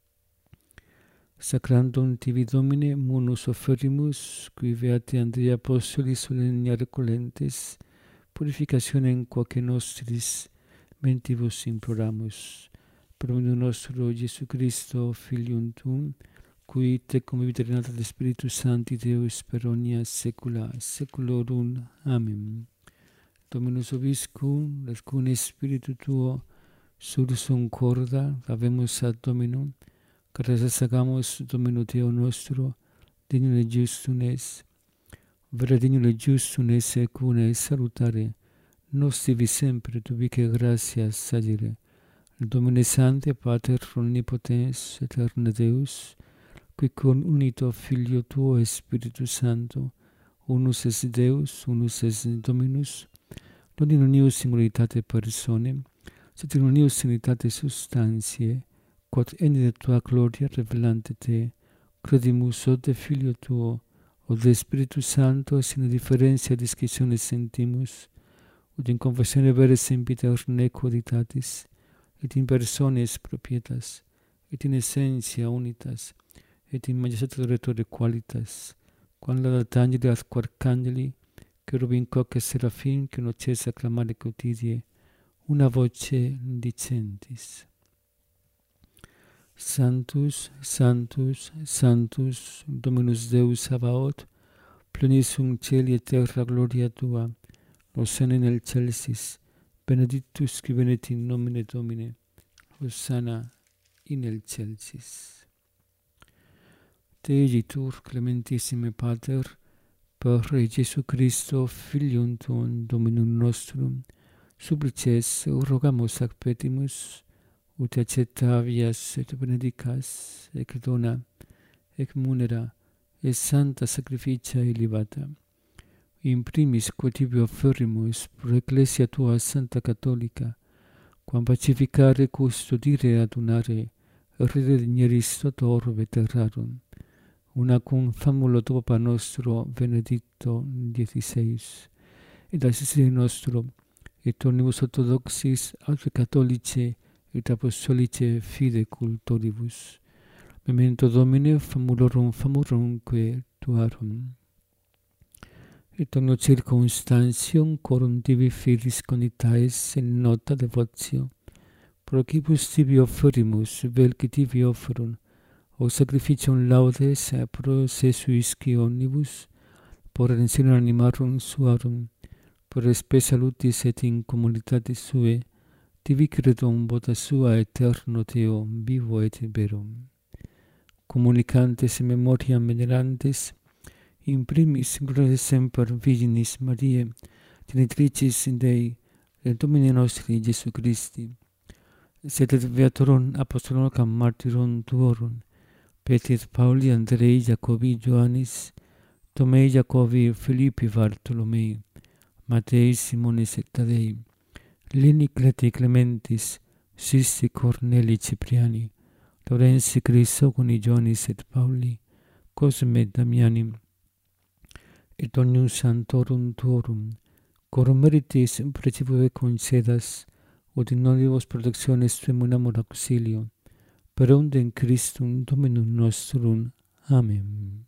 Speaker 1: Sacrandum tibi Domine munus offerimus, qui Beati Andrea Apostoli solennia recolentes, purificationem quoque nostris mentibus imploramus. Per omnium nostro Jesu Christo, Filium Tuum, qui te cum vita renata de Spiritus Sancti Deus per omnia saecula saeculorum. Amen. Dominus vobiscum, et cum Spiritu tuo, sursum corda, lavemus ad Dominum, gracias hagamus Domino Deo nostro, dignum et justum es, vera dignum et justum es secune salutare, nos tibi sempre tubique gratias sagere. Domine Sancte, Pater omnipotens, eterne Deus, qui con unito Filio tuo Spiritus Sancto, unus es Deus, unus es Dominus, non in unius singularitate personae, sed in unius unitate substantiae, quod enim tua gloria revelante te, credimus od de Filio tuo, od de Spiritus Sancto, sine differentia discissione sentimus, ut in confessione vere sempiter nequoditatis, et in persones propietas, et in essentia unitas, et in majestate Rettore qualitas, quam laudat angeli ad quarcangeli, cherubim coque seraphim, que non cessa clamare quotidie, una voce dicentis. Sanctus, Sanctus, Sanctus, Dominus Deus Sabaoth, plenissum celi et terra gloria tua, Hosanna in excelsis, benedictus qui venit in nomine Domini, Hosanna in excelsis. Te igitur, clementissime Pater, per Jesu Christo, Filium Tuum, Dominum nostrum, supplices rogamus ac petimus, ut accettavias et benedicas, ec dona, ec munera, et santa sacrificia elevata. In primis quod tibi offerimus pro ecclesia tua Santa Catholica, quam pacificare, custodire, adunare, redegneris tot orbe terrarum, una cum famulo tuo Papa nostro Benedicto diciseis, et assistere nostro, et omnibus orthodoxis, aut catholice, et apostolice fide cultoribus. Memento Domine famulorum famurumque tuarum. Et omnio circumstantium quorum tibi filis conitaes in nota devotio, procibus tibi offerimus, vel qui tibi offerum, o sacrificium laudes pro se suisci omnibus, por redentionem animarum suarum, por spe salutis et in communitatis sue, tibi credum vota sua eterno Deo vivo et verum. Communicantes in memoriam venerantes, in primis gloria semper Virginis Mariae, genitricis Dei, et Domini nostri Jesu Christi, sed et beatorum apostolorum martyrum tuorum, Petri et Pauli, Andrei, Jacobi, Ioannis, Tomei, Jacobi, Philippi, Bartolomei, Matei, Simonis et Tadei, Lini, Cleti, Clementis, Sisti, Corneli, Cipriani, Laurensi, Crisogoni, Ioannis et Pauli, Cosme, Damiani, et omnium sanctorum tuorum, corum meritis precipue concedas, ut in nobis protectiones tuum in amor auxilio, per onde in Christum Dominum nostrum. Amen.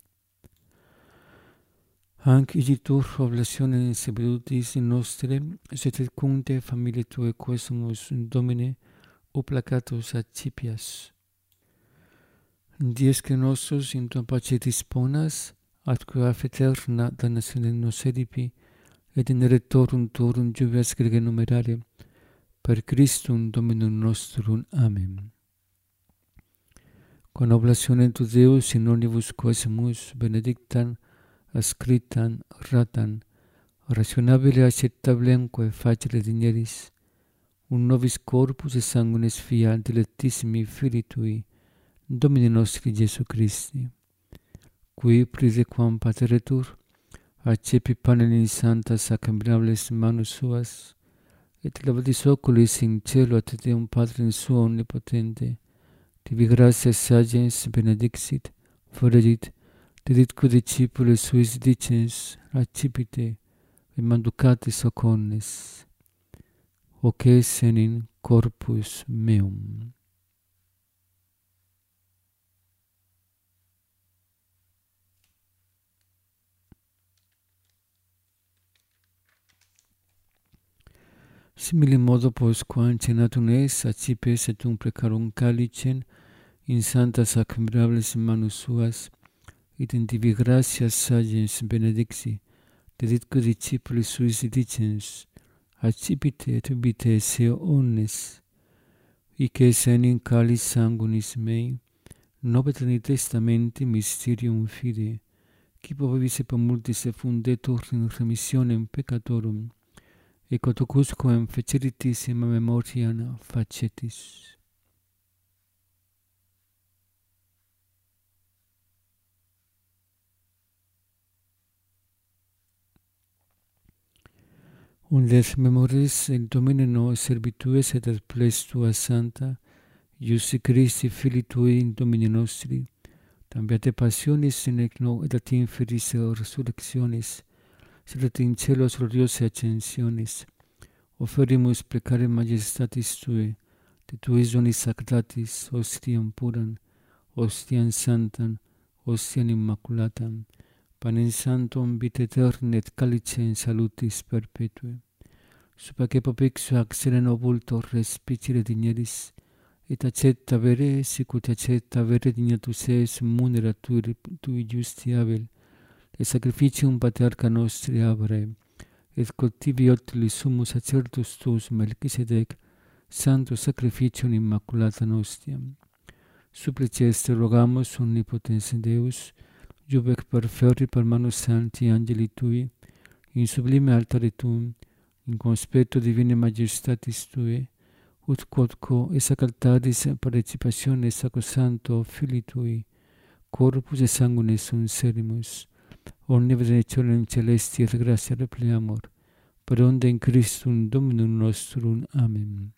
Speaker 1: Hanc igitur oblationem sebedutis nostre, sed et cunte familiae Tuae quesumus Domine, oplacatus accipias. Dies que nostros in tua pace disponas, atque af eterna damnatione nos edipi, et in rectorum tuorum jubilas grege numerare, per Christum Dominum nostrum. Amen. Con oblationem tu Deus in omnibus quesumus benedictam, ascriptam, ratam, rationabile acceptablemque facere digneris, un nobis corpus et sanguinis fia dilectissimi Filii Tui, Domini nostri Iesu Christi, qui prediquam pateretur, accepi panem in santa sacramentales manus suas, et levatis oculis in cielo ad Deum Patrum suo omnipotente, tibi gratias sagens benedixit, foredit, deditque discipules suis dicens, accipite, et manducatis hoc omnes, hoc es enim corpus meum. Simile modo postquam cenatum es, accipes et um precarum calicem in santa sacramentales manus suas, et in tibi gratias sagens benedixi, deditque discipulis suis dicens, accipite et bibite esse omnes, hic es enim calis sanguinis mei, novi Trinitate testamenti mysterium fide, qui popebis et multis effundetur in remissionem peccatorum, et quotocusquam feceritissima memoriam facetis. Undes memoris in Domine nos servitues et ad ples Tua santa, Iesu Christi Filii Tui in Domini nostri, tam beate passionis in ec no et at inferis resurrectionis, sed et in celos gloriose ascensionis, oferimus precare majestatis Tue, de Tuis donis sacratis, ostiam puram, ostiam santam, ostiam immaculatam, panem santum vitae aeterna et calicem salutis perpetue. Supaque popixu ac sereno vultor respicere digneris, et accetta vere, sicut accetta vere dignatus es munera tui, tui justi abel, et sacrificium patriarca nostri Abraham, et cultivi otilis summus sacerdotus tuus Melchisedec, santo sacrificium immaculata nostiam. Supplices te rogamus omnipotens Deus, jubec perferri per manus sancti angeli Tui, in sublime altare Tuum, in conspecto divine majestatis Tue, ut quodco et sacraltaris participationes sacrosancto Filii Tui, corpus et sanguinis sunt serimus, omnia benedictionem celesti et gratia repleamur, per onde in Christum Dominum nostrum. Amen.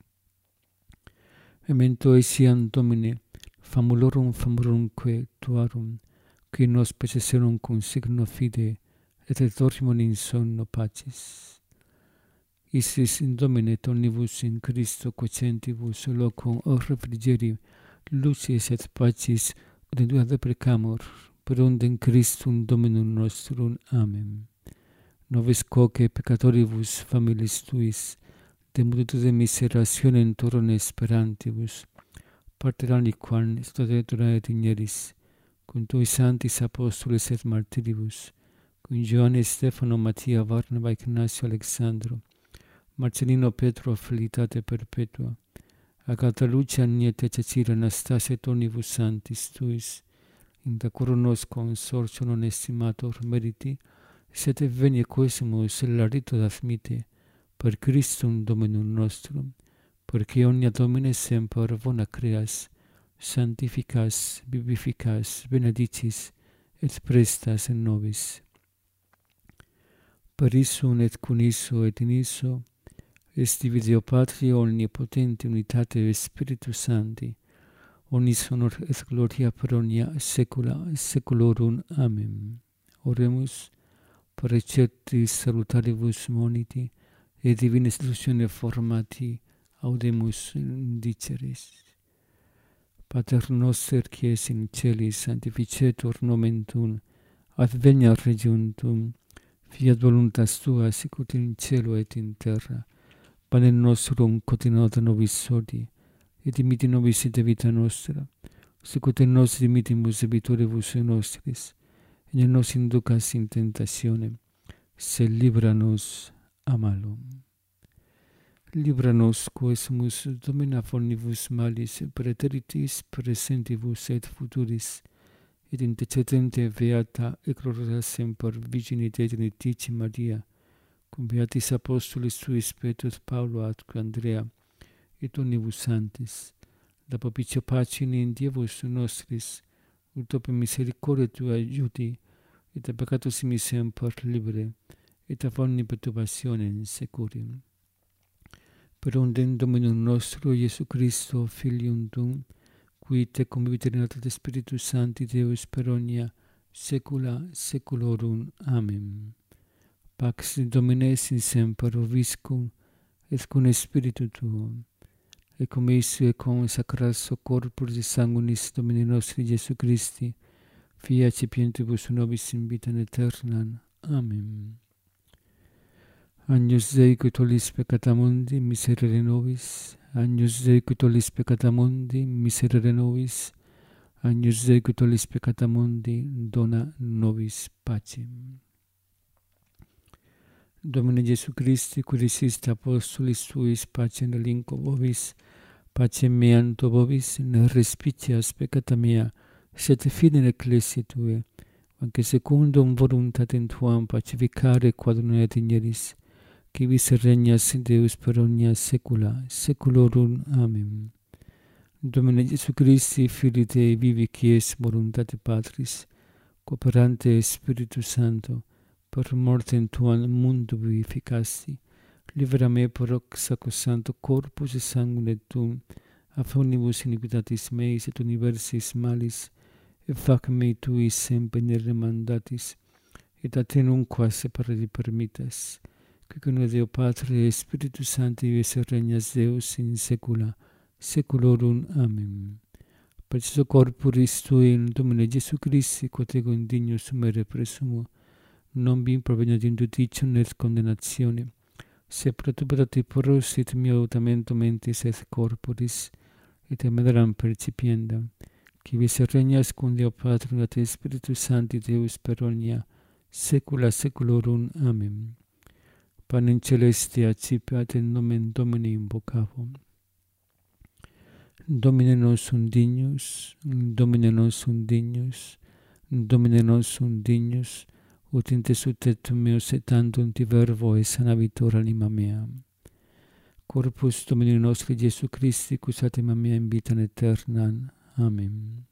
Speaker 1: Memento etiam Domine, famulorum famulorumque Tuarum, qui nos peceserum cum signo fide, et retorsimum in sonno pacis. Isis in Domine et omnibus in Christo quocentibus locum o refrigeri, lucis et pacis, redua deprecamur, per onde in Christum Dominum nostrum. Amen. Nobis quoque peccatoribus familis Tuis, de multitude miserationem turum esperantibus, parter aliquam studetura et digneris, cum Tui sanctis apostolis et martiribus, cum Ioanne Stefano Mattia Varnava Ignacio Alexandro, Marcellino Petro Felitate Perpetua, Agata Lucia Niete Cecilia Anastasia et omnibus sanctis Tuis, in dacurum nos consortio non estimator meriti, sed venie quesumus la rito admite, per Christum Dominum nostrum, perque omnia Domine semper bona creas, sanctificas, vivificas, benedicis, et prestas in nobis. Per issum et cum isso et in isso, est Deo Patria omnipotente unitate Spiritus Sancti, omnis honor et gloria per omnia saecula saeculorum. Amen. Oremus, per receptis salutaribus moniti, et divina institutione formati, audemus indiceris. Pater noster, qui es in celis, sanctificetur nomen tuum, adveniat regnum tuum, fiat voluntas tua, sicut in cielo et in terra. Panem nostrum quotidianum nobis hodie, et dimitti nobis ite vita nostra, sicut et nos dimittimus debitoribus nostris, et ne nos inducas in tentationem, sed libera nos a malo. Libera nos, quo sumus Domine omnibus malis, praeteritis presentibus et futuris, et intercedente beata et gloriosa semper Virgine Dei Trinitatio Maria, cum beatis apostolis suis Petrus, Paulo, atque Andrea, et omnibus sanctis, da propicio pacini in Dievus nostris, ut opere misericordia tua aiuti, et a peccatus simis semper libere, et a omni perturbationem securim. Per undem Dominum nostro, Iesu Christo, Filium tuum, qui te convivit et Spiritus Sancti Deus per omnia saecula saeculorum. Amen. Pax Domine sin semper vobiscum, et cum Spiritu tuo, et cum eis et cum sacratis corporis et sanguinis Domini nostri Iesu Christi, fiat sapientibus nobis in vitam aeternam. Amen. Agnus Dei, qui tollis peccata mundi, miserere nobis. Agnus Dei, qui tollis peccata mundi, miserere nobis. Agnus Dei, qui tollis peccata mundi, dona nobis pacem. Domine Iesu Christi, qui diciste apostolis tuis, pacem relinquo vobis, pacem meam to vobis, ne respicias peccata mea, sed fidem ecclesiae tuae, anque secundum voluntatem tuam pacificare quod non et igneris, qui vis regnas Deus per omnia saecula saeculorum. Amen. Domine Iesu Christi, Filii Dei vivi, qui es voluntate Patris, cooperante Spiritus Sancto, per mortem tuam mundo vivificasti, libera me per hoc sacrosancto corpus et sanguine tuum, a omnibus iniquitatis meis et universis malis, et fac mei tuis semper mandatis, et a te nunquam separare permittas, qui con Deo Patre et Spiritus Sancti vis regnas Deus in saecula saeculorum. Amen. Per Jesu corporis tuum, Domine Iesu Christi, quod ego indignus sumere presumo, non vi provenio in judicium et condemnatione, sed protuberati pros et mio autamento mentis et corporis, et emedaram percipiendam, qui vis regnas cum Deo Patrum et Spiritus Sancti Deus per omnia saecula saeculorum. Amen. Panem celestia accipiat in nomen Domini invocavo. Domine non sum dignus, Domine non sum dignus, Domine non sum dignus, ut intesutet meus et tantum ti verbo et sanavitur anima mea. Corpus Domini nostri Iesu Christi, quis anima mea in vitam aeternam. Amen.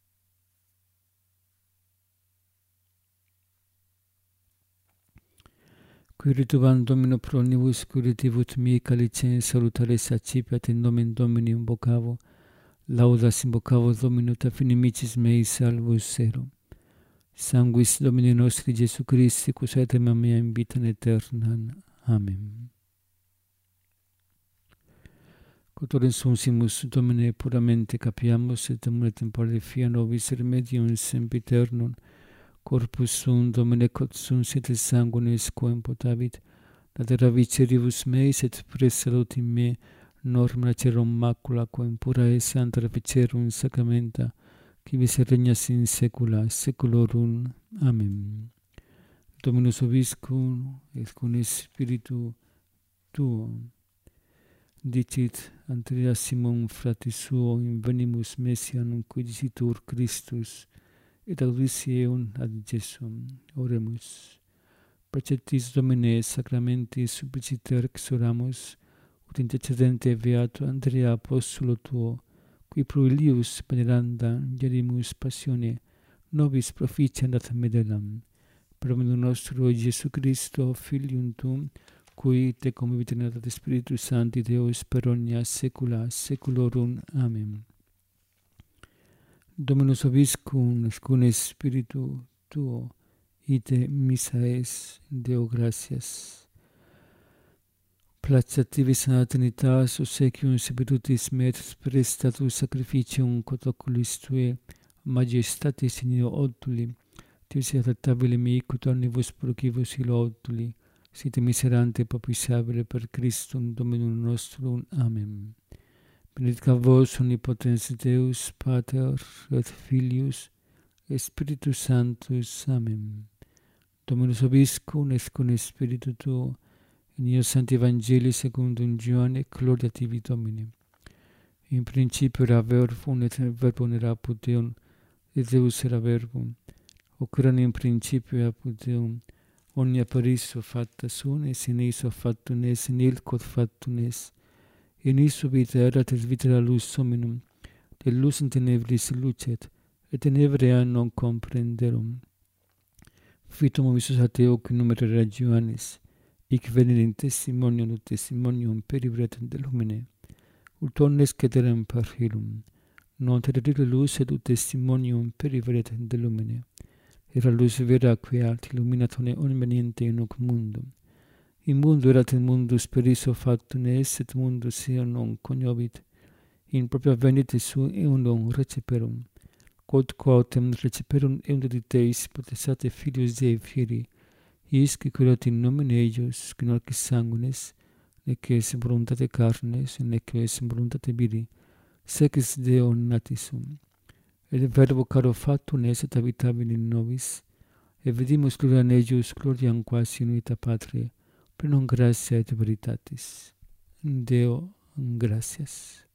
Speaker 1: Qui ritubam Domino pro omnibus, qui ritivut mihi calicem salutares accipiat in nomen Domini invocavo, laudas invocavo Domino ta finimicis mei salvus ero. Sanguis Domini nostri Iesu Christi, quis anima mea in vitam aeternam. Amen. Quotorem sunsimus Domine puramente capiamus, et Domine tempore fia nobis remedium sempiternum, corpus sum Domine quod sum sit sanguinis quem potavit, latera viceribus meis et presalut in me, norma cerum macula quem pura et santa reficerum sacramenta, qui vis regnas in saecula saeculorum. Amen. Dominus vobiscum et cum Spiritu tuo. Dicit Andrea Simon fratis suo in venimus Messianum, qui dicitur Christus, et audisieum ad Jesum. Oremus. Preceptis Domine sacramentis suppliciter exoramus, ut intercedente beato Andrea apostolo tuo, qui pro illius veneranda gerimus passione, nobis proficiat medelam. Per Dominum nostro Iesu Christo, Filium tuum, qui te convivit et Spiritus Sancti Deus per omnia saecula saeculorum. Amen. Dominus vobiscum et cum Spiritu tuo, ite missa es, Deo gratias. placativis a Trinitas obsequium spiritus metus prestatus sacrificium quod oculis tue majestatis in io oduli, tius adaptabile mi quod omnibus procivus ilo oduli, sit miserante propisabile per Christum Dominum nostrum. Amen. Benedicat vos omnipotens Deus, Pater et Filius, et Spiritus Sanctus. Amen. Dominus vobiscum et cum spiritu tuo, in io Sancti Evangelii secundum Ioanne, gloria tibi Domine. In principio era verbum, et verbum era apud Deum, et Deus era verbum. Hoc erat in principio apud Deum, omnia per issue facta sunt, et in issue factum est, in il quod factum est. In issue vita erat, et vita era lux hominum, et lux in tenebris lucet, et tenebrae non comprenderum. Fitum visus a Deo qui numero Ioannis, hic venit in testimonium ut testimonium periveretem de lumine, ut omnes cederem parhilum, non terere lux et ut testimonium periveretem de lumine. Era lux vera qui art illuminat omniente in hoc mundum. In mundo erat in mundus per issue factum est, et mundus eo non cognovit. In propria venite su eundum receperum. Quod quotem receperum eundum di Deis potestate Filius Dei fieri, is qui curat in nomine eius, qui non quis sanguinis, nec es voluntate carnes, nec es voluntate viri, sec is Deo natis sum. Et verbo caro factum est, et habitabil in nobis, et vidimus gloriam eius, gloriam quasi in unita Patria, plenum gratia et veritatis. Deo gratias.